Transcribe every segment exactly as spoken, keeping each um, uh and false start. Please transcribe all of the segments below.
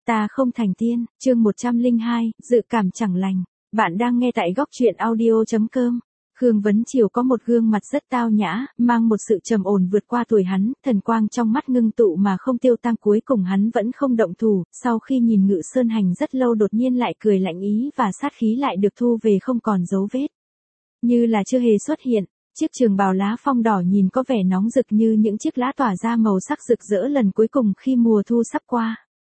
Ta không thành tiên, chương một trăm lẻ hai, dự cảm chẳng lành. Bạn đang nghe tại góc truyện audio chấm com. Khương Vấn Triều có một gương mặt rất tao nhã, mang một sự trầm ổn vượt qua tuổi hắn, thần quang trong mắt ngưng tụ mà không tiêu tan, cuối cùng hắn vẫn không động thủ, sau khi nhìn Ngự Sơn Hành rất lâu đột nhiên lại cười lạnh, ý và sát khí lại được thu về không còn dấu vết. Như là chưa hề xuất hiện, chiếc trường bào lá phong đỏ nhìn có vẻ nóng rực như những chiếc lá tỏa ra màu sắc rực rỡ lần cuối cùng khi mùa thu sắp qua.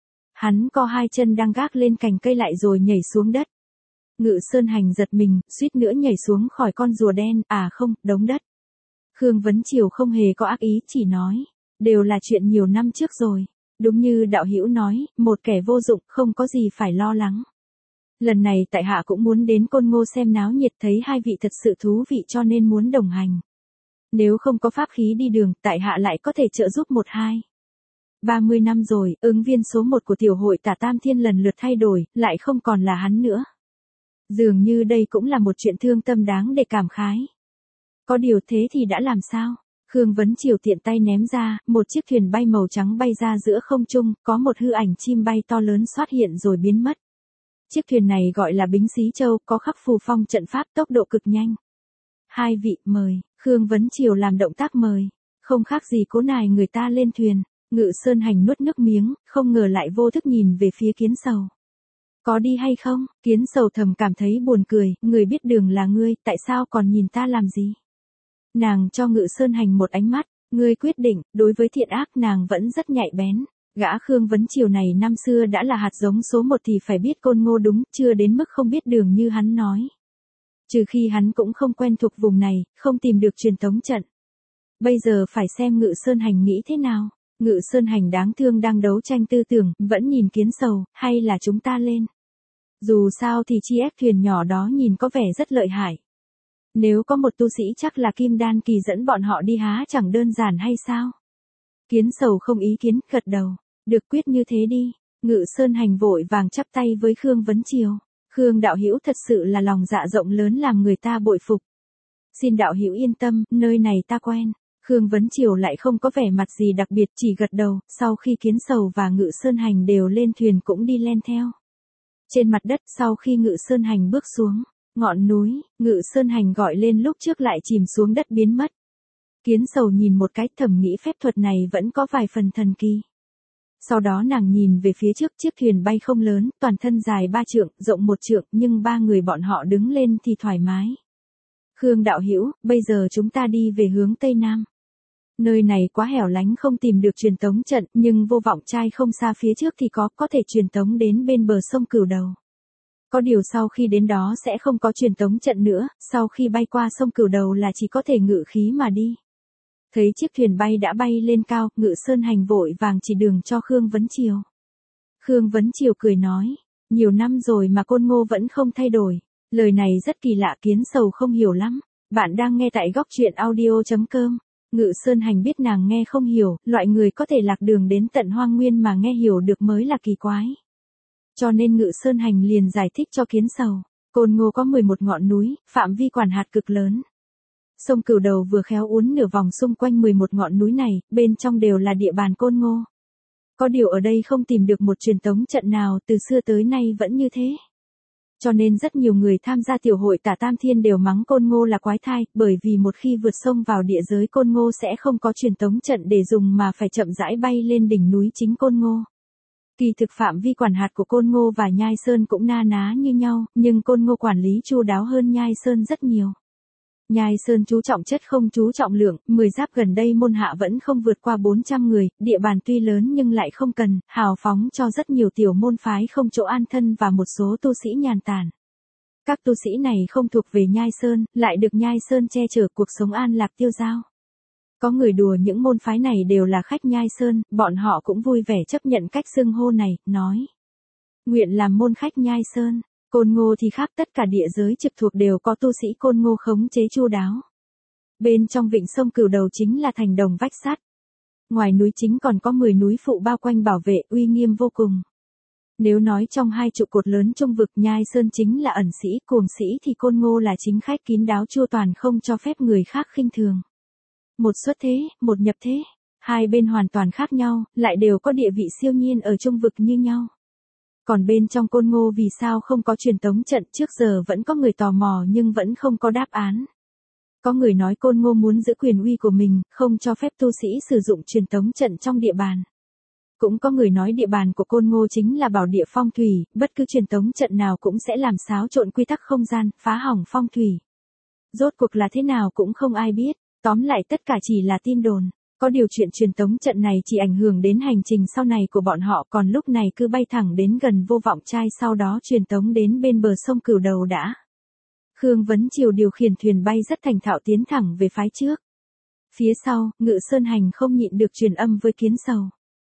Hắn co hai chân đang gác lên cành cây lại rồi nhảy xuống đất. Ngự Sơn Hành giật mình, suýt nữa nhảy xuống khỏi con rùa đen, à không, đống đất. Khương Vấn Triều không hề có ác ý, chỉ nói, đều là chuyện nhiều năm trước rồi. Đúng như đạo hữu nói, một kẻ vô dụng, không có gì phải lo lắng. Lần này tại hạ cũng muốn đến Côn Ngô xem náo nhiệt, thấy hai vị thật sự thú vị cho nên muốn đồng hành. Nếu không có pháp khí đi đường, tại hạ lại có thể trợ giúp một hai. ba mươi năm rồi, ứng viên số một của tiểu hội Tả Tam Thiên lần lượt thay đổi, lại không còn là hắn nữa. Dường như đây cũng là một chuyện thương tâm đáng để cảm khái. Có điều thế thì đã làm sao? Khương Vấn Triều tiện tay ném ra, một chiếc thuyền bay màu trắng bay ra giữa không trung, có một hư ảnh chim bay to lớn xuất hiện rồi biến mất. Chiếc thuyền này gọi là Bính Xí Châu, có khắc phù phong trận pháp, tốc độ cực nhanh. Hai vị, mời. Khương Vấn Triều làm động tác mời. Không khác gì cố nài người ta lên thuyền. Ngự Sơn Hành nuốt nước miếng, không ngờ lại vô thức nhìn về phía Kiến Sầu. Có đi hay không? Kiến Sầu thầm cảm thấy buồn cười, người biết đường là ngươi, tại sao còn nhìn ta làm gì? Nàng cho Ngự Sơn Hành một ánh mắt, ngươi quyết định, đối với thiện ác nàng vẫn rất nhạy bén. Gã Khương Vấn Triều này năm xưa đã là hạt giống số một thì phải biết Côn Ngô đúng, chưa đến mức không biết đường như hắn nói. Trừ khi hắn cũng không quen thuộc vùng này, không tìm được truyền tống trận. Bây giờ phải xem Ngự Sơn Hành nghĩ thế nào. Ngự Sơn Hành đáng thương đang đấu tranh tư tưởng, vẫn nhìn Kiến Sầu, hay là chúng ta lên. Dù sao thì chi ép thuyền nhỏ đó nhìn có vẻ rất lợi hại. Nếu có một tu sĩ chắc là Kim Đan Kỳ dẫn bọn họ đi há chẳng đơn giản hay sao? Kiến Sầu không ý kiến, gật đầu. Được, quyết như thế đi. Ngự Sơn Hành vội vàng chắp tay với Khương Vấn Triều. Khương đạo hữu thật sự là lòng dạ rộng lớn làm người ta bội phục. Xin đạo hữu yên tâm, nơi này ta quen. Khương Vấn Triều lại không có vẻ mặt gì đặc biệt, chỉ gật đầu, sau khi Kiến Sầu và Ngự Sơn Hành đều lên thuyền cũng đi len theo. Trên mặt đất sau khi Ngự Sơn Hành bước xuống, ngọn núi, Ngự Sơn Hành gọi lên lúc trước lại chìm xuống đất biến mất. Kiến Sầu nhìn một cái, thầm nghĩ phép thuật này vẫn có vài phần thần kỳ. Sau đó nàng nhìn về phía trước, chiếc thuyền bay không lớn, toàn thân dài ba trượng, rộng một trượng, nhưng ba người bọn họ đứng lên thì thoải mái. Khương đạo hữu, bây giờ chúng ta đi về hướng Tây Nam. Nơi này quá hẻo lánh không tìm được truyền tống trận, nhưng Vô Vọng Trai không xa phía trước thì có, có thể truyền tống đến bên bờ sông Cửu Đầu. Có điều sau khi đến đó sẽ không có truyền tống trận nữa, sau khi bay qua sông Cửu Đầu là chỉ có thể ngự khí mà đi. Thấy chiếc thuyền bay đã bay lên cao, Ngự Sơn Hành vội vàng chỉ đường cho Khương Vấn Triều. Khương Vấn Triều cười nói, nhiều năm rồi mà Côn Ngô vẫn không thay đổi. Lời này rất kỳ lạ, Kiến Sầu không hiểu lắm. Bạn đang nghe tại góc truyện audio chấm com. Ngự Sơn Hành biết nàng nghe không hiểu, loại người có thể lạc đường đến tận hoang nguyên mà nghe hiểu được mới là kỳ quái. Cho nên Ngự Sơn Hành liền giải thích cho Kiến Sầu. Côn Ngô có mười một ngọn núi, phạm vi quản hạt cực lớn. Sông Cửu Đầu vừa khéo uốn nửa vòng xung quanh mười một ngọn núi này, bên trong đều là địa bàn Côn Ngô. Có điều ở đây không tìm được một truyền tống trận nào, từ xưa tới nay vẫn như thế. Cho nên rất nhiều người tham gia tiểu hội Tả Tam Thiên đều mắng Côn Ngô là quái thai, bởi vì một khi vượt sông vào địa giới Côn Ngô sẽ không có truyền tống trận để dùng mà phải chậm rãi bay lên đỉnh núi chính Côn Ngô. Kỳ thực phạm vi quản hạt của Côn Ngô và Nhai Sơn cũng na ná như nhau, nhưng Côn Ngô quản lý chu đáo hơn Nhai Sơn rất nhiều. Nhai Sơn chú trọng chất không chú trọng lượng, mười giáp gần đây môn hạ vẫn không vượt qua bốn trăm người, địa bàn tuy lớn nhưng lại không cần, hào phóng cho rất nhiều tiểu môn phái không chỗ an thân và một số tu sĩ nhàn tản. Các tu sĩ này không thuộc về Nhai Sơn, lại được Nhai Sơn che chở, cuộc sống an lạc tiêu dao. Có người đùa những môn phái này đều là khách Nhai Sơn, bọn họ cũng vui vẻ chấp nhận cách xưng hô này, nói. Nguyện làm môn khách Nhai Sơn. Côn Ngô thì khác, tất cả địa giới trực thuộc đều có tu sĩ Côn Ngô khống chế chu đáo. Bên trong vịnh sông Cửu Đầu chính là thành đồng vách sắt. Ngoài núi chính còn có mười núi phụ bao quanh bảo vệ, uy nghiêm vô cùng. Nếu nói trong hai trụ cột lớn trung vực, Nhai Sơn chính là ẩn sĩ, cuồng sĩ thì Côn Ngô là chính khách kín đáo chu toàn không cho phép người khác khinh thường. Một xuất thế, một nhập thế, hai bên hoàn toàn khác nhau, lại đều có địa vị siêu nhiên ở trung vực như nhau. Còn bên trong Côn Ngô vì sao không có truyền tống trận, trước giờ vẫn có người tò mò nhưng vẫn không có đáp án. Có người nói Côn Ngô muốn giữ quyền uy của mình, không cho phép tu sĩ sử dụng truyền tống trận trong địa bàn. Cũng có người nói địa bàn của Côn Ngô chính là bảo địa phong thủy, bất cứ truyền tống trận nào cũng sẽ làm xáo trộn quy tắc không gian, phá hỏng phong thủy. Rốt cuộc là thế nào cũng không ai biết, tóm lại tất cả chỉ là tin đồn. Có điều chuyện truyền tống trận này chỉ ảnh hưởng đến hành trình sau này của bọn họ, còn lúc này cứ bay thẳng đến gần Vô Vọng Trai, sau đó truyền tống đến bên bờ sông Cửu Đầu đã. Khương Vấn Triều điều khiển thuyền bay rất thành thạo tiến thẳng về phái trước. Phía sau, Ngự Sơn Hành không nhịn được truyền âm với Kiến Sầu.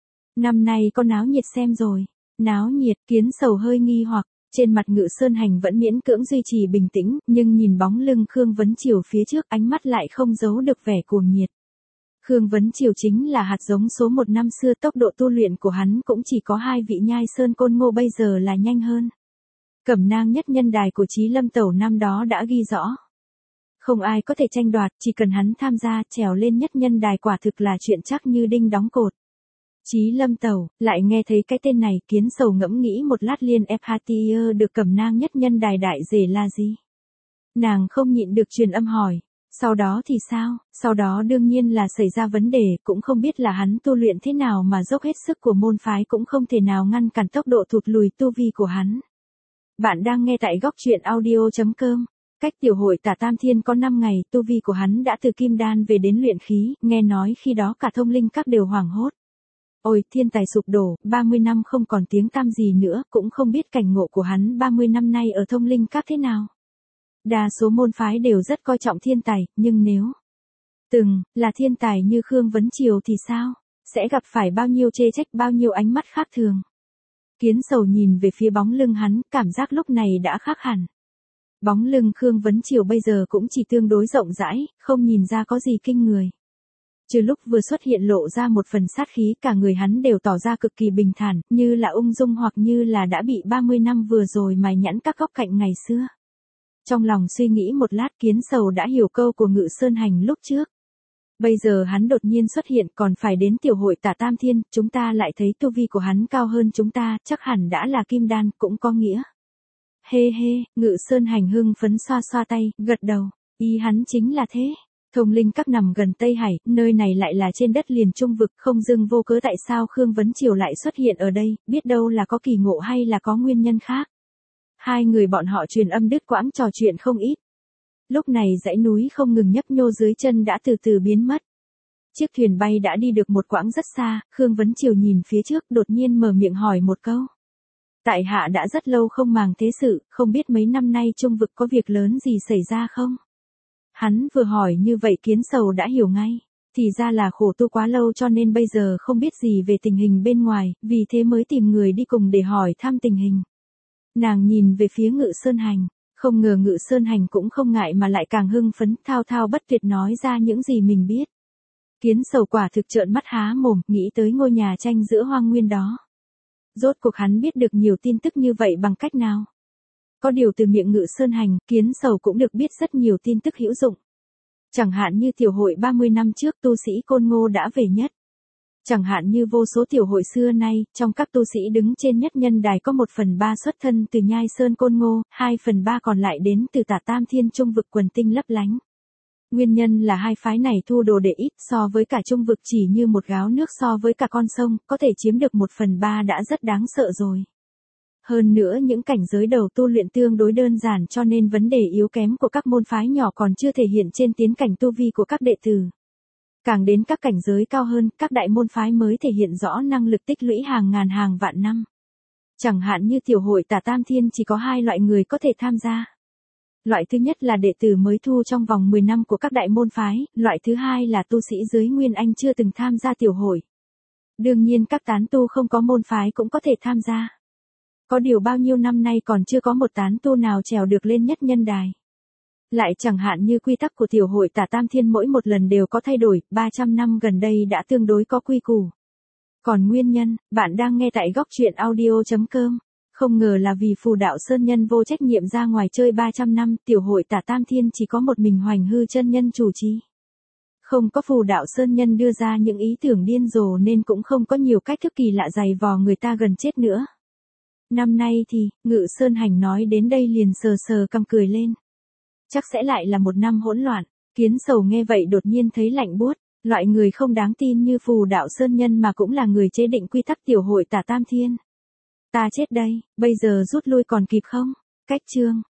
Năm nay có náo nhiệt xem rồi. Náo nhiệt, Kiến Sầu hơi nghi hoặc, trên mặt Ngự Sơn Hành vẫn miễn cưỡng duy trì bình tĩnh, nhưng nhìn bóng lưng Khương Vấn Triều phía trước, ánh mắt lại không giấu được vẻ cuồng nhiệt. Khương Vấn Triều chính là hạt giống số một năm xưa, tốc độ tu luyện của hắn cũng chỉ có hai vị nhai sơn Côn Ngô bây giờ là nhanh hơn. Cẩm nang nhất nhân đài của Chí Lâm Tẩu năm đó đã ghi rõ. Không ai có thể tranh đoạt, chỉ cần hắn tham gia, trèo lên nhất nhân đài quả thực là chuyện chắc như đinh đóng cột. Chí Lâm Tẩu, lại nghe thấy cái tên này, Kiến Sầu ngẫm nghĩ một lát liền ép hát tê được Cẩm nang nhất nhân đài đại rể là gì? Nàng không nhịn được truyền âm hỏi. Sau đó thì sao? Sau đó đương nhiên là xảy ra vấn đề, cũng không biết là hắn tu luyện thế nào mà dốc hết sức của môn phái cũng không thể nào ngăn cản tốc độ thụt lùi tu vi của hắn. Bạn đang nghe tại góc truyện audio chấm com. Cách tiểu hội Tả Tam Thiên có năm ngày, tu vi của hắn đã từ kim đan về đến luyện khí, nghe nói khi đó cả thông linh các đều hoảng hốt. Ôi, thiên tài sụp đổ, ba mươi năm không còn tiếng tăm gì nữa, cũng không biết cảnh ngộ của hắn ba mươi năm nay ở thông linh các thế nào. Đa số môn phái đều rất coi trọng thiên tài, nhưng nếu từng là thiên tài như Khương Vấn Triều thì sao? Sẽ gặp phải bao nhiêu chê trách, bao nhiêu ánh mắt khác thường. Kiến Sầu nhìn về phía bóng lưng hắn, cảm giác lúc này đã khác hẳn. Bóng lưng Khương Vấn Triều bây giờ cũng chỉ tương đối rộng rãi, không nhìn ra có gì kinh người. Trừ lúc vừa xuất hiện lộ ra một phần sát khí, cả người hắn đều tỏ ra cực kỳ bình thản, như là ung dung hoặc như là đã bị ba mươi năm vừa rồi mài nhẵn các góc cạnh ngày xưa. Trong lòng suy nghĩ một lát, Kiến Sầu đã hiểu câu của Ngự Sơn Hành lúc trước. Bây giờ hắn đột nhiên xuất hiện, còn phải đến tiểu hội Tả Tam Thiên, chúng ta lại thấy tu vi của hắn cao hơn chúng ta, chắc hẳn đã là kim đan, cũng có nghĩa. Hê hê, Ngự Sơn Hành hưng phấn xoa xoa tay, gật đầu, ý hắn chính là thế. Thông linh các nằm gần Tây Hải, nơi này lại là trên đất liền trung vực, không dưng vô cớ tại sao Khương Vấn Triều lại xuất hiện ở đây, biết đâu là có kỳ ngộ hay là có nguyên nhân khác. Hai người bọn họ truyền âm đứt quãng trò chuyện không ít. Lúc này dãy núi không ngừng nhấp nhô dưới chân đã từ từ biến mất. Chiếc thuyền bay đã đi được một quãng rất xa, Khương Vấn Triều nhìn phía trước đột nhiên mở miệng hỏi một câu. Tại hạ đã rất lâu không màng thế sự, không biết mấy năm nay trung vực có việc lớn gì xảy ra không? Hắn vừa hỏi như vậy Kiến Sầu đã hiểu ngay. Thì ra là khổ tu quá lâu cho nên bây giờ không biết gì về tình hình bên ngoài, vì thế mới tìm người đi cùng để hỏi thăm tình hình. Nàng nhìn về phía Ngự Sơn Hành, không ngờ Ngự Sơn Hành cũng không ngại mà lại càng hưng phấn, thao thao bất tuyệt nói ra những gì mình biết. Kiến Sầu quả thực trợn mắt há mồm, nghĩ tới ngôi nhà tranh giữa hoang nguyên đó. Rốt cuộc hắn biết được nhiều tin tức như vậy bằng cách nào? Có điều từ miệng Ngự Sơn Hành, Kiến Sầu cũng được biết rất nhiều tin tức hữu dụng. Chẳng hạn như tiểu hội ba mươi năm trước tu sĩ Côn Ngô đã về nhất. Chẳng hạn như vô số tiểu hội xưa nay, trong các tu sĩ đứng trên nhất nhân đài có một phần ba xuất thân từ Nhai Sơn Côn Ngô, hai phần ba còn lại đến từ Tả Tam Thiên trung vực quần tinh lấp lánh. Nguyên nhân là hai phái này thu đồ đệ ít, so với cả trung vực chỉ như một gáo nước so với cả con sông, có thể chiếm được một phần ba đã rất đáng sợ rồi. Hơn nữa những cảnh giới đầu tu luyện tương đối đơn giản cho nên vấn đề yếu kém của các môn phái nhỏ còn chưa thể hiện trên tiến cảnh tu vi của các đệ tử. Càng đến các cảnh giới cao hơn, các đại môn phái mới thể hiện rõ năng lực tích lũy hàng ngàn hàng vạn năm. Chẳng hạn như tiểu hội Tả Tam Thiên chỉ có hai loại người có thể tham gia. Loại thứ nhất là đệ tử mới thu trong vòng mười năm của các đại môn phái, loại thứ hai là tu sĩ dưới Nguyên Anh chưa từng tham gia tiểu hội. Đương nhiên các tán tu không có môn phái cũng có thể tham gia. Có điều bao nhiêu năm nay còn chưa có một tán tu nào trèo được lên nhất nhân đài. Lại chẳng hạn như quy tắc của tiểu hội Tả Tam Thiên mỗi một lần đều có thay đổi, ba trăm năm gần đây đã tương đối có quy củ. Còn nguyên nhân, bạn đang nghe tại góc truyện audio chấm com. Không ngờ là vì Phù Đạo Sơn Nhân vô trách nhiệm ra ngoài chơi ba trăm năm, tiểu hội Tả Tam Thiên chỉ có một mình Hoành Hư chân nhân chủ trì. Không có Phù Đạo Sơn Nhân đưa ra những ý tưởng điên rồ nên cũng không có nhiều cách thức kỳ lạ dày vò người ta gần chết nữa. Năm nay thì, Ngự Sơn Hành nói đến đây liền sờ sờ cằm cười lên. Chắc sẽ lại là một năm hỗn loạn. Kiến Sầu nghe vậy đột nhiên thấy lạnh buốt, loại người không đáng tin như Phù Đạo Sơn Nhân mà cũng là người chế định quy tắc tiểu hội Tả Tam Thiên. Ta chết đây, bây giờ rút lui còn kịp không? Cách chương